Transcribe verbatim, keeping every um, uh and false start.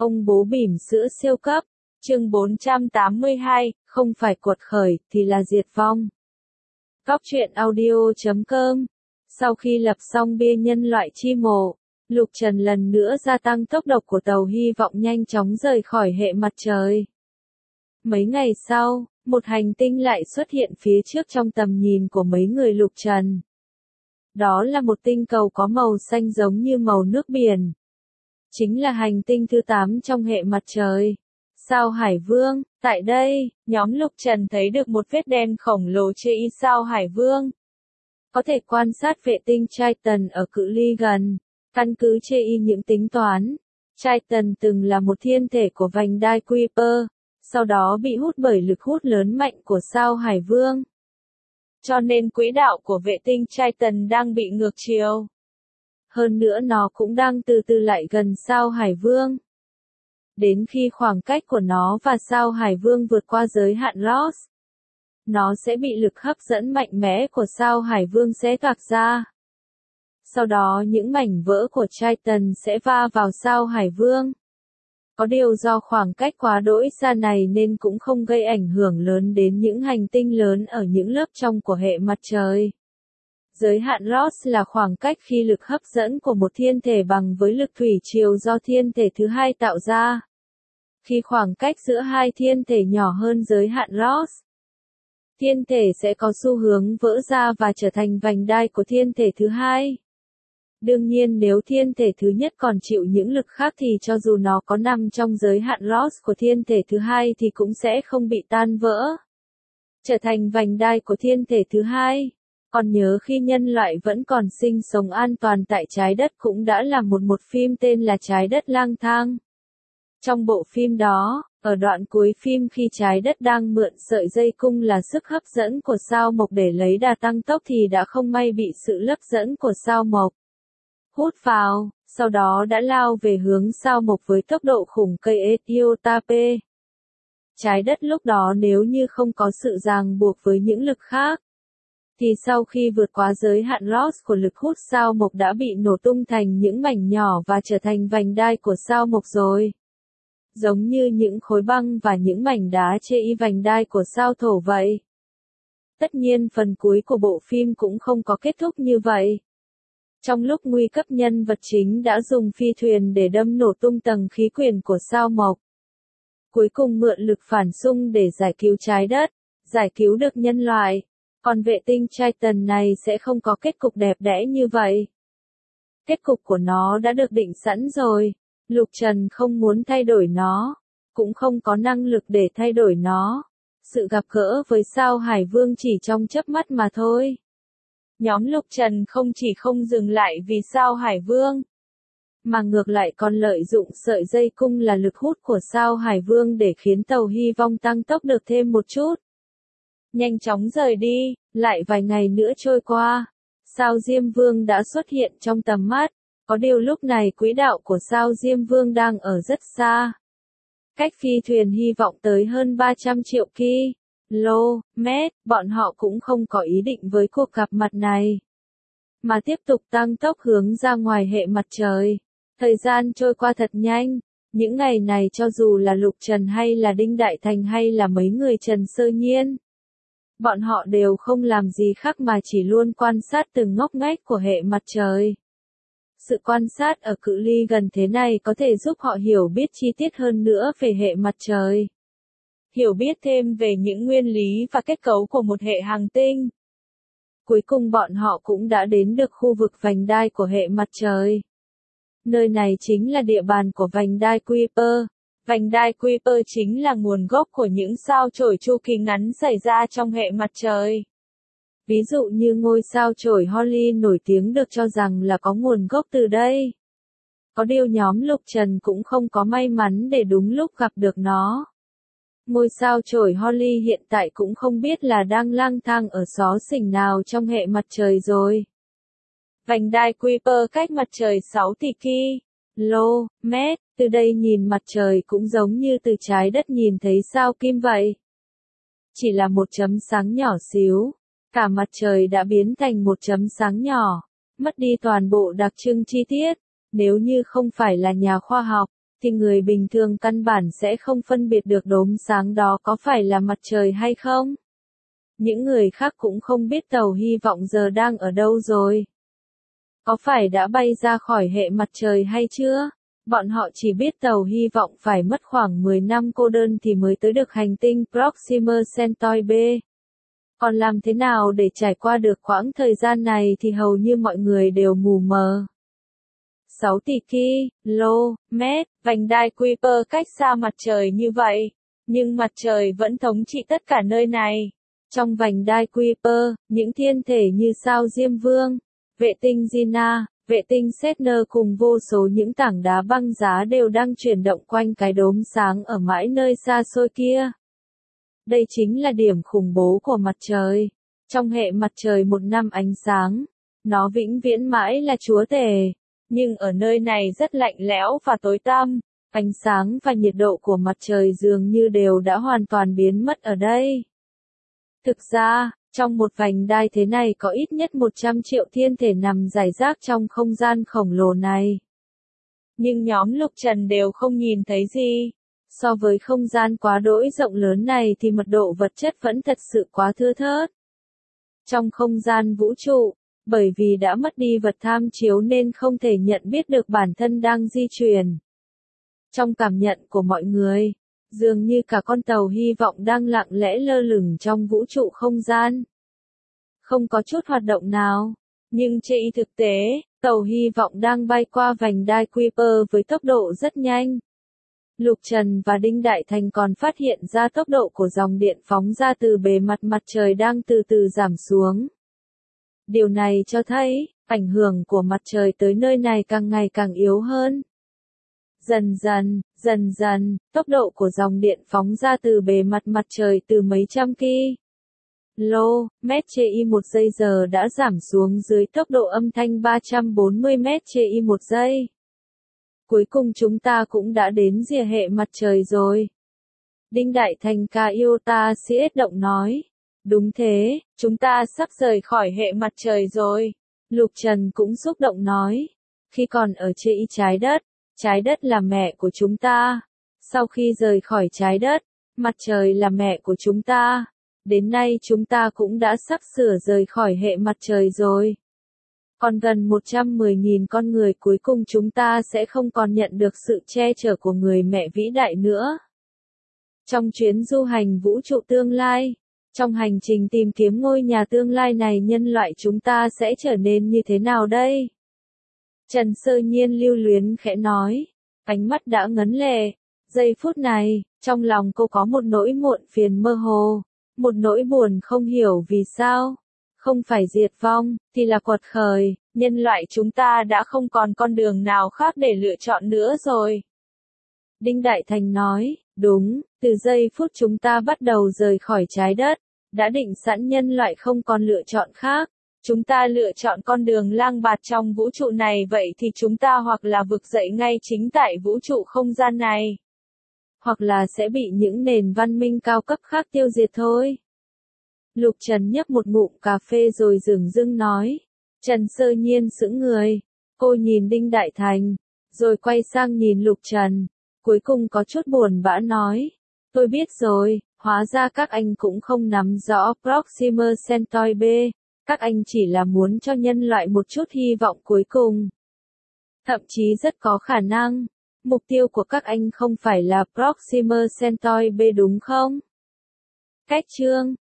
Ông bố bỉm sữa siêu cấp, chương bốn trăm tám mươi hai, không phải cuột khởi, thì là diệt vong. Góc truyện audio chấm com. Sau khi lập xong bia nhân loại chi mộ, Lục Trần lần nữa gia tăng tốc độ của tàu hy vọng nhanh chóng rời khỏi hệ mặt trời. Mấy ngày sau, một hành tinh lại xuất hiện phía trước trong tầm nhìn của mấy người Lục Trần. Đó là một tinh cầu có màu xanh giống như màu nước biển. Chính là hành tinh thứ tám trong hệ mặt trời. Sao Hải Vương, tại đây, nhóm Lục Trần thấy được một vết đen khổng lồ trên sao Hải Vương. Có thể quan sát vệ tinh Triton ở cự ly gần. Căn cứ trên những tính toán, Triton từng là một thiên thể của vành đai Kuiper, sau đó bị hút bởi lực hút lớn mạnh của sao Hải Vương. Cho nên quỹ đạo của vệ tinh Triton đang bị ngược chiều. Hơn nữa nó cũng đang từ từ lại gần sao Hải Vương. Đến khi khoảng cách của nó và sao Hải Vương vượt qua giới hạn Ross, nó sẽ bị lực hấp dẫn mạnh mẽ của sao Hải Vương xé toạc ra. Sau đó những mảnh vỡ của Triton sẽ va vào sao Hải Vương. Có điều do khoảng cách quá đỗi xa này nên cũng không gây ảnh hưởng lớn đến những hành tinh lớn ở những lớp trong của hệ mặt trời. Giới hạn Ross là khoảng cách khi lực hấp dẫn của một thiên thể bằng với lực thủy triều do thiên thể thứ hai tạo ra. Khi khoảng cách giữa hai thiên thể nhỏ hơn giới hạn Ross, thiên thể sẽ có xu hướng vỡ ra và trở thành vành đai của thiên thể thứ hai. Đương nhiên nếu thiên thể thứ nhất còn chịu những lực khác thì cho dù nó có nằm trong giới hạn Ross của thiên thể thứ hai thì cũng sẽ không bị tan vỡ, trở thành vành đai của thiên thể thứ hai. Còn nhớ khi nhân loại vẫn còn sinh sống an toàn tại trái đất cũng đã làm một một phim tên là Trái đất lang thang. Trong bộ phim đó, ở đoạn cuối phim khi trái đất đang mượn sợi dây cung là sức hấp dẫn của sao Mộc để lấy đà tăng tốc thì đã không may bị sự hấp dẫn của sao Mộc hút vào, sau đó đã lao về hướng sao Mộc với tốc độ khủng cây Etiotape. Trái đất lúc đó nếu như không có sự ràng buộc với những lực khác, thì sau khi vượt qua giới hạn Ross của lực hút sao Mộc đã bị nổ tung thành những mảnh nhỏ và trở thành vành đai của sao Mộc rồi. Giống như những khối băng và những mảnh đá chê y vành đai của sao Thổ vậy. Tất nhiên phần cuối của bộ phim cũng không có kết thúc như vậy. Trong lúc nguy cấp nhân vật chính đã dùng phi thuyền để đâm nổ tung tầng khí quyển của sao Mộc. Cuối cùng mượn lực phản xung để giải cứu trái đất, giải cứu được nhân loại. Còn vệ tinh Triton này sẽ không có kết cục đẹp đẽ như vậy. Kết cục của nó đã được định sẵn rồi. Lục Trần không muốn thay đổi nó, cũng không có năng lực để thay đổi nó. Sự gặp gỡ với sao Hải Vương chỉ trong chớp mắt mà thôi. Nhóm Lục Trần không chỉ không dừng lại vì sao Hải Vương, mà ngược lại còn lợi dụng sợi dây cung là lực hút của sao Hải Vương để khiến tàu hy vọng tăng tốc được thêm một chút. Nhanh chóng rời đi, lại vài ngày nữa trôi qua, sao Diêm Vương đã xuất hiện trong tầm mắt. Có điều lúc này quỹ đạo của sao Diêm Vương đang ở rất xa. Cách phi thuyền hy vọng tới hơn ba trăm triệu ki lô mét, bọn họ cũng không có ý định với cuộc gặp mặt này, mà tiếp tục tăng tốc hướng ra ngoài hệ mặt trời. Thời gian trôi qua thật nhanh, những ngày này cho dù là Lục Trần hay là Đinh Đại Thành hay là mấy người Trần Sơ Nhiên, bọn họ đều không làm gì khác mà chỉ luôn quan sát từng ngóc ngách của hệ mặt trời. Sự quan sát ở cự ly gần thế này có thể giúp họ hiểu biết chi tiết hơn nữa về hệ mặt trời. Hiểu biết thêm về những nguyên lý và kết cấu của một hệ hành tinh. Cuối cùng bọn họ cũng đã đến được khu vực vành đai của hệ mặt trời. Nơi này chính là địa bàn của vành đai Kuiper. Vành đai Kuiper chính là nguồn gốc của những sao chổi chu kỳ ngắn xảy ra trong hệ mặt trời. Ví dụ như ngôi sao chổi Holly nổi tiếng được cho rằng là có nguồn gốc từ đây. Có điều nhóm Lục Trần cũng không có may mắn để đúng lúc gặp được nó. Ngôi sao chổi Holly hiện tại cũng không biết là đang lang thang ở xó xỉnh nào trong hệ mặt trời rồi. Vành đai Kuiper cách mặt trời sáu tỷ ki lô mét, từ đây nhìn mặt trời cũng giống như từ trái đất nhìn thấy sao Kim vậy. Chỉ là một chấm sáng nhỏ xíu. Cả mặt trời đã biến thành một chấm sáng nhỏ, mất đi toàn bộ đặc trưng chi tiết. Nếu như không phải là nhà khoa học, thì người bình thường căn bản sẽ không phân biệt được đốm sáng đó có phải là mặt trời hay không. Những người khác cũng không biết tàu hy vọng giờ đang ở đâu rồi. Có phải đã bay ra khỏi hệ mặt trời hay chưa? Bọn họ chỉ biết tàu hy vọng phải mất khoảng mười năm cô đơn thì mới tới được hành tinh Proxima Centauri B. Còn làm thế nào để trải qua được quãng thời gian này thì hầu như mọi người đều mù mờ. sáu tỷ ki-lô-mét, vành đai Kuiper cách xa mặt trời như vậy, nhưng mặt trời vẫn thống trị tất cả nơi này. Trong vành đai Kuiper, những thiên thể như sao Diêm Vương, vệ tinh Gienah, vệ tinh Sedna cùng vô số những tảng đá băng giá đều đang chuyển động quanh cái đốm sáng ở mãi nơi xa xôi kia. Đây chính là điểm khủng bố của mặt trời. Trong hệ mặt trời một năm ánh sáng, nó vĩnh viễn mãi là chúa tể. Nhưng ở nơi này rất lạnh lẽo và tối tăm, ánh sáng và nhiệt độ của mặt trời dường như đều đã hoàn toàn biến mất ở đây. Thực ra, trong một vành đai thế này có ít nhất một trăm triệu thiên thể nằm rải rác trong không gian khổng lồ này. Nhưng nhóm Lục Trần đều không nhìn thấy gì. So với không gian quá đỗi rộng lớn này thì mật độ vật chất vẫn thật sự quá thưa thớt. Trong không gian vũ trụ, bởi vì đã mất đi vật tham chiếu nên không thể nhận biết được bản thân đang di chuyển. Trong cảm nhận của mọi người, dường như cả con tàu hy vọng đang lặng lẽ lơ lửng trong vũ trụ không gian. Không có chút hoạt động nào, nhưng trên thực tế, tàu hy vọng đang bay qua vành đai Kuiper với tốc độ rất nhanh. Lục Trần và Đinh Đại Thành còn phát hiện ra tốc độ của dòng điện phóng ra từ bề mặt mặt trời đang từ từ giảm xuống. Điều này cho thấy, ảnh hưởng của mặt trời tới nơi này càng ngày càng yếu hơn. Dần dần, dần dần, tốc độ của dòng điện phóng ra từ bề mặt mặt trời từ mấy trăm ki-lô-mét trên một giây giờ đã giảm xuống dưới tốc độ âm thanh ba trăm bốn mươi mét trên một giây. Cuối cùng chúng ta cũng đã đến rìa hệ mặt trời rồi. Đinh Đại Thành Kaiota siết động nói. Đúng thế, chúng ta sắp rời khỏi hệ mặt trời rồi. Lục Trần cũng xúc động nói. Khi còn ở trên trái đất, trái đất là mẹ của chúng ta. Sau khi rời khỏi trái đất, mặt trời là mẹ của chúng ta. Đến nay chúng ta cũng đã sắp sửa rời khỏi hệ mặt trời rồi. Còn gần một trăm mười nghìn con người cuối cùng chúng ta sẽ không còn nhận được sự che chở của người mẹ vĩ đại nữa. Trong chuyến du hành vũ trụ tương lai, trong hành trình tìm kiếm ngôi nhà tương lai này nhân loại chúng ta sẽ trở nên như thế nào đây? Trần Sơ Nhiên lưu luyến khẽ nói, ánh mắt đã ngấn lệ. Giây phút này, trong lòng cô có một nỗi muộn phiền mơ hồ, một nỗi buồn không hiểu vì sao. Không phải diệt vong, thì là quật khởi, nhân loại chúng ta đã không còn con đường nào khác để lựa chọn nữa rồi. Đinh Đại Thành nói, đúng, từ giây phút chúng ta bắt đầu rời khỏi trái đất, đã định sẵn nhân loại không còn lựa chọn khác. Chúng ta lựa chọn con đường lang bạt trong vũ trụ này vậy thì chúng ta hoặc là vực dậy ngay chính tại vũ trụ không gian này. Hoặc là sẽ bị những nền văn minh cao cấp khác tiêu diệt thôi. Lục Trần nhấp một ngụm cà phê rồi dửng dưng nói. Trần Sơ Nhiên sững người. Cô nhìn Đinh Đại Thành, rồi quay sang nhìn Lục Trần. Cuối cùng có chút buồn bã nói. Tôi biết rồi, hóa ra các anh cũng không nắm rõ Proxima Centauri B. Các anh chỉ là muốn cho nhân loại một chút hy vọng cuối cùng. Thậm chí rất có khả năng, mục tiêu của các anh không phải là Proxima Centauri B đúng không? Cách chương